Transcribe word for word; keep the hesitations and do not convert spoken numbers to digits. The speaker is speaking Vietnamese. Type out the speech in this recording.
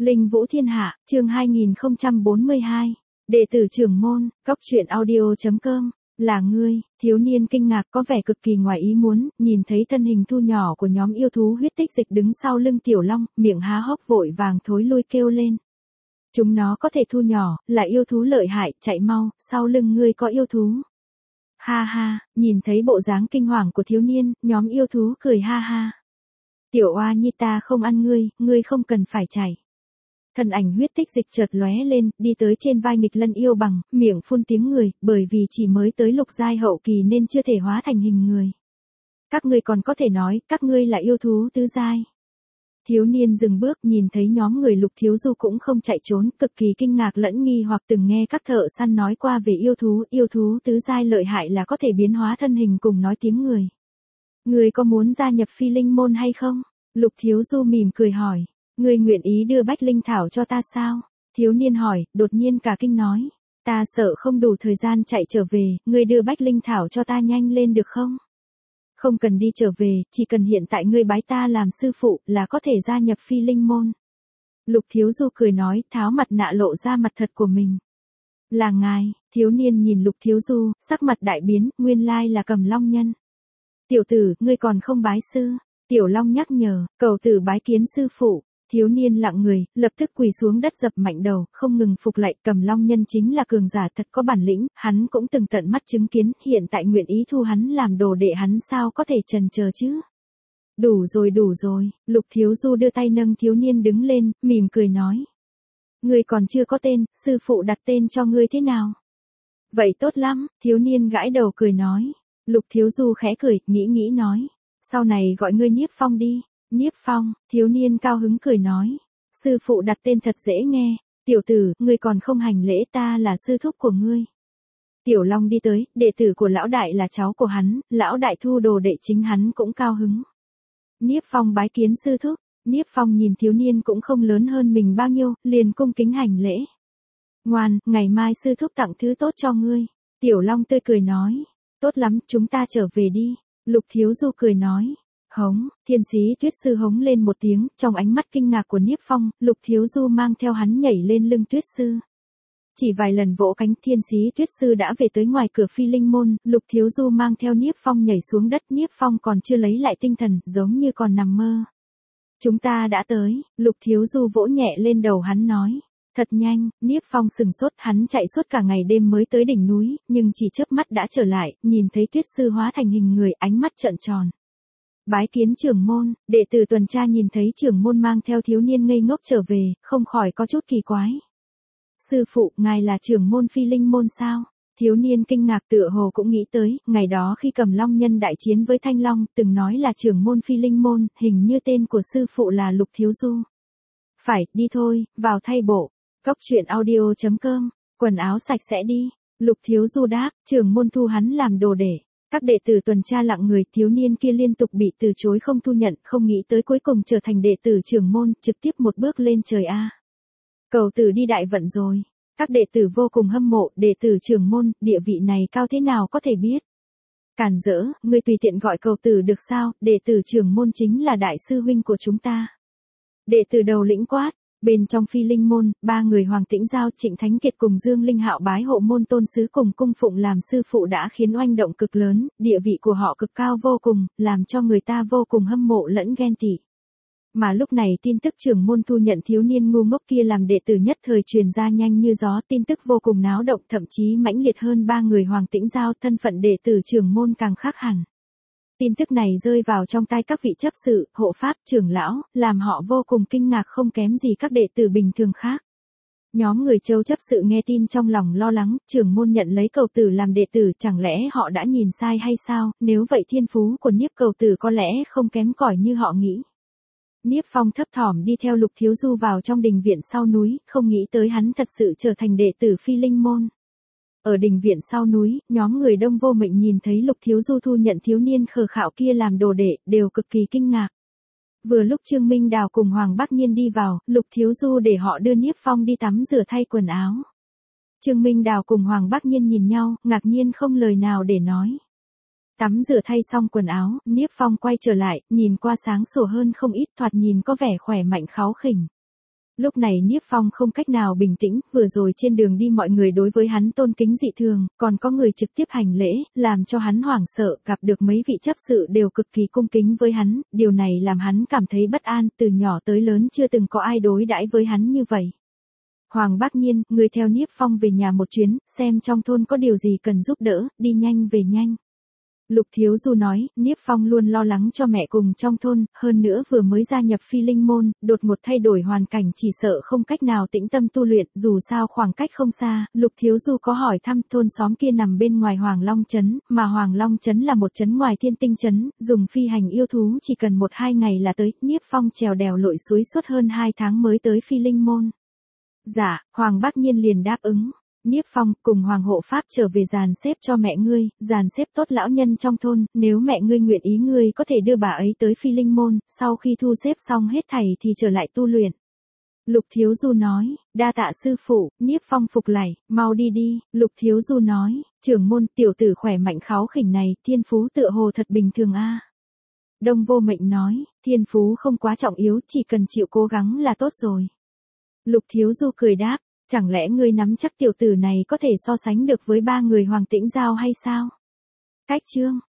Linh Vũ Thiên Hạ, chương hai nghìn không trăm bốn mươi hai. Đệ tử trưởng môn, cóc truyện audio chấm com. Là ngươi, thiếu niên kinh ngạc có vẻ cực kỳ ngoài ý muốn, nhìn thấy thân hình thu nhỏ của nhóm yêu thú huyết tích dịch đứng sau lưng Tiểu Long, miệng há hốc vội vàng thối lui kêu lên. Chúng nó có thể thu nhỏ, là yêu thú lợi hại, chạy mau, sau lưng ngươi có yêu thú. Ha ha, nhìn thấy bộ dáng kinh hoàng của thiếu niên, nhóm yêu thú cười ha ha. Tiểu oa nhi ta không ăn ngươi, ngươi không cần phải chạy. Thân ảnh huyết tích dịch chợt lóe lên, đi tới trên vai nghịch lân yêu bằng, miệng phun tiếng người, bởi vì chỉ mới tới lục giai hậu kỳ nên chưa thể hóa thành hình người. Các ngươi còn có thể nói, các ngươi là yêu thú tứ giai. Thiếu niên dừng bước nhìn thấy nhóm người Lục Thiếu Du cũng không chạy trốn, cực kỳ kinh ngạc lẫn nghi hoặc từng nghe các thợ săn nói qua về yêu thú, yêu thú tứ giai lợi hại là có thể biến hóa thân hình cùng nói tiếng người. Ngươi có muốn gia nhập Phi Linh môn hay không? Lục Thiếu Du mỉm cười hỏi. Ngươi nguyện ý đưa Bách Linh Thảo cho ta sao? Thiếu niên hỏi, đột nhiên cả kinh nói. Ta sợ không đủ thời gian chạy trở về, ngươi đưa Bách Linh Thảo cho ta nhanh lên được không? Không cần đi trở về, chỉ cần hiện tại ngươi bái ta làm sư phụ là có thể gia nhập Phi Linh môn. Lục Thiếu Du cười nói, tháo mặt nạ lộ ra mặt thật của mình. Là ngài, thiếu niên nhìn Lục Thiếu Du, sắc mặt đại biến, nguyên lai là Cầm Long nhân. Tiểu tử, ngươi còn không bái sư? Tiểu Long nhắc nhở, cầu tử bái kiến sư phụ. Thiếu niên lặng người, lập tức quỳ xuống đất dập mạnh đầu, không ngừng phục lạy. Cầm Long nhân chính là cường giả thật có bản lĩnh, hắn cũng từng tận mắt chứng kiến, hiện tại nguyện ý thu hắn làm đồ đệ hắn sao có thể chần chờ chứ. Đủ rồi đủ rồi, Lục Thiếu Du đưa tay nâng thiếu niên đứng lên, mỉm cười nói. Ngươi còn chưa có tên, sư phụ đặt tên cho ngươi thế nào? Vậy tốt lắm, thiếu niên gãi đầu cười nói. Lục Thiếu Du khẽ cười, nghĩ nghĩ nói. Sau này gọi ngươi Niếp Phong đi. Niếp Phong, thiếu niên cao hứng cười nói. Sư phụ đặt tên thật dễ nghe. Tiểu tử, ngươi còn không hành lễ, ta là sư thúc của ngươi. Tiểu Long đi tới, đệ tử của lão đại là cháu của hắn, lão đại thu đồ đệ chính hắn cũng cao hứng. Niếp Phong bái kiến sư thúc. Niếp Phong nhìn thiếu niên cũng không lớn hơn mình bao nhiêu, liền cung kính hành lễ. Ngoan, ngày mai sư thúc tặng thứ tốt cho ngươi. Tiểu Long tươi cười nói. Tốt lắm, chúng ta trở về đi. Lục Thiếu Du cười nói. Hống, thiên sĩ tuyết sư hống lên một tiếng, trong ánh mắt kinh ngạc của Niếp Phong, Lục Thiếu Du mang theo hắn nhảy lên lưng tuyết sư. Chỉ vài lần vỗ cánh thiên sĩ tuyết sư đã về tới ngoài cửa Phi Linh môn, Lục Thiếu Du mang theo Niếp Phong nhảy xuống đất, Niếp Phong còn chưa lấy lại tinh thần, giống như còn nằm mơ. Chúng ta đã tới, Lục Thiếu Du vỗ nhẹ lên đầu hắn nói. Thật nhanh, Niếp Phong sừng sốt, hắn chạy suốt cả ngày đêm mới tới đỉnh núi, nhưng chỉ chớp mắt đã trở lại, nhìn thấy tuyết sư hóa thành hình người, ánh mắt trợn tròn. Bái kiến trưởng môn, đệ tử tuần tra nhìn thấy trưởng môn mang theo thiếu niên ngây ngốc trở về, không khỏi có chút kỳ quái. Sư phụ, ngài là trưởng môn Phi Linh môn sao? Thiếu niên kinh ngạc tựa hồ cũng nghĩ tới, ngày đó khi Cầm Long nhân đại chiến với Thanh Long, từng nói là trưởng môn Phi Linh môn, hình như tên của sư phụ là Lục Thiếu Du. Phải, đi thôi, vào thay bộ. Cóc truyện audio chấm com, quần áo sạch sẽ đi. Lục Thiếu Du đáp, trưởng môn thu hắn làm đồ đệ. Các đệ tử tuần tra lặng người, thiếu niên kia liên tục bị từ chối không thu nhận, không nghĩ tới cuối cùng trở thành đệ tử trưởng môn, trực tiếp một bước lên trời a. Cầu tử đi đại vận rồi. Các đệ tử vô cùng hâm mộ, đệ tử trưởng môn, địa vị này cao thế nào có thể biết. Càn dỡ, ngươi tùy tiện gọi cầu tử được sao, đệ tử trưởng môn chính là đại sư huynh của chúng ta. Đệ tử đầu lĩnh quát. Bên trong Phi Linh môn, ba người Hoàng Tĩnh Giao, Trịnh Thánh Kiệt cùng Dương Linh Hạo bái hộ môn tôn sứ cùng cung phụng làm sư phụ đã khiến oanh động cực lớn, địa vị của họ cực cao vô cùng, làm cho người ta vô cùng hâm mộ lẫn ghen tị. Mà lúc này tin tức trưởng môn thu nhận thiếu niên ngu ngốc kia làm đệ tử nhất thời truyền ra nhanh như gió, tin tức vô cùng náo động, thậm chí mãnh liệt hơn ba người Hoàng Tĩnh Giao, thân phận đệ tử trưởng môn càng khác hẳn. Tin tức này rơi vào trong tay các vị chấp sự, hộ pháp, trưởng lão, làm họ vô cùng kinh ngạc không kém gì các đệ tử bình thường khác. Nhóm người Châu chấp sự nghe tin trong lòng lo lắng, trưởng môn nhận lấy cầu tử làm đệ tử, chẳng lẽ họ đã nhìn sai hay sao, nếu vậy thiên phú của Niếp cầu tử có lẽ không kém cỏi như họ nghĩ. Niếp Phong thấp thỏm đi theo Lục Thiếu Du vào trong đình viện sau núi, không nghĩ tới hắn thật sự trở thành đệ tử Phi Linh môn. Ở đình viện sau núi, nhóm người Đông Vô Mệnh nhìn thấy Lục Thiếu Du thu nhận thiếu niên khờ khạo kia làm đồ đệ, đều cực kỳ kinh ngạc. Vừa lúc Trương Minh Đào cùng Hoàng Bắc Nhiên đi vào, Lục Thiếu Du để họ đưa Niếp Phong đi tắm rửa thay quần áo. Trương Minh Đào cùng Hoàng Bắc Nhiên nhìn nhau, ngạc nhiên không lời nào để nói. Tắm rửa thay xong quần áo, Niếp Phong quay trở lại, nhìn qua sáng sủa hơn không ít, thoạt nhìn có vẻ khỏe mạnh kháu khỉnh. Lúc này Niếp Phong không cách nào bình tĩnh, vừa rồi trên đường đi mọi người đối với hắn tôn kính dị thường, còn có người trực tiếp hành lễ, làm cho hắn hoảng sợ, gặp được mấy vị chấp sự đều cực kỳ cung kính với hắn, điều này làm hắn cảm thấy bất an, từ nhỏ tới lớn chưa từng có ai đối đãi với hắn như vậy. Hoàng Bác Nhiên, người theo Niếp Phong về nhà một chuyến, xem trong thôn có điều gì cần giúp đỡ, đi nhanh về nhanh. Lục Thiếu Du nói, Niếp Phong luôn lo lắng cho mẹ cùng trong thôn, hơn nữa vừa mới gia nhập Phi Linh Môn, đột ngột thay đổi hoàn cảnh chỉ sợ không cách nào tĩnh tâm tu luyện, dù sao khoảng cách không xa, Lục Thiếu Du có hỏi thăm thôn xóm kia nằm bên ngoài Hoàng Long Trấn, mà Hoàng Long Trấn là một trấn ngoài Thiên Tinh Trấn, dùng phi hành yêu thú chỉ cần một hai ngày là tới, Niếp Phong trèo đèo lội suối suốt hơn hai tháng mới tới Phi Linh Môn. Dạ, Hoàng Bác Nhiên liền đáp ứng. Niếp Phong cùng Hoàng Hộ Pháp trở về dàn xếp cho mẹ ngươi, dàn xếp tốt lão nhân trong thôn, nếu mẹ ngươi nguyện ý ngươi có thể đưa bà ấy tới Phi Linh Môn, sau khi thu xếp xong hết thảy thì trở lại tu luyện. Lục Thiếu Du nói, đa tạ sư phụ, Niếp Phong phục lạy, mau đi đi, Lục Thiếu Du nói, trưởng môn tiểu tử khỏe mạnh kháo khỉnh này, thiên phú tựa hồ thật bình thường a. Đông Vô Mệnh nói, thiên phú không quá trọng yếu, chỉ cần chịu cố gắng là tốt rồi. Lục Thiếu Du cười đáp, chẳng lẽ ngươi nắm chắc tiểu tử này có thể so sánh được với ba người Hoàng Tĩnh Giao hay sao? Cách chương